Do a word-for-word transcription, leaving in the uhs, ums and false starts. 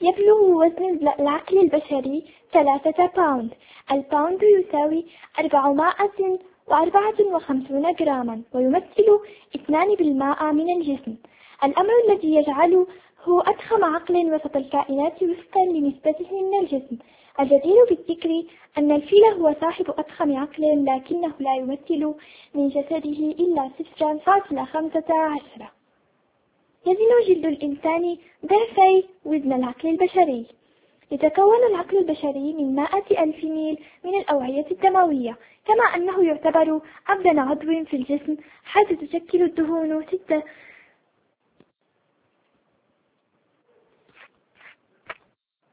يبلغ وزن العقل البشري ثلاثة باوند. الباوند يساوي أربعمائة وأربعة وخمسون جراما، ويمثل اثنان بالمائة من الجسم. الأمر الذي يجعله هو أضخم عقل وسط الكائنات وفقا لنسبته من الجسم. الجدير بالذكر أن الفيل هو صاحب أضخم عقل، لكنه لا يمثل من جسده إلا صفر فاصلة خمسة عشر. يزن جلد الإنسان ضعفي وزن العقل البشري. يتكون العقل البشري من مائة ألف ميل من الأوعية الدموية، كما أنه يعتبر أبدن عضو في الجسم، حيث تشكل الدهون ستة